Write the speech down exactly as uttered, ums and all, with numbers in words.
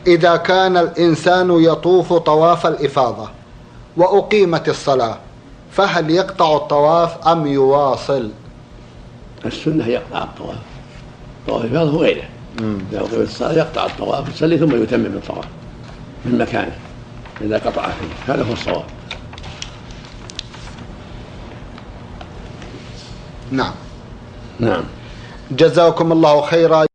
إذا كان الإنسان يطوف طواف الإفاضة وأقيمت الصلاة فهل يقطع الطواف أم يواصل؟ السنة يقطع الطواف، طواف الإفاضة وغيره. إذا أقيمت الصلاة يقطع الطواف يصلي ثم يتمم الطواف من مكانه إذا قطع فيه، هذا هو الصواب. نعم. نعم. جزاكم الله خيرا.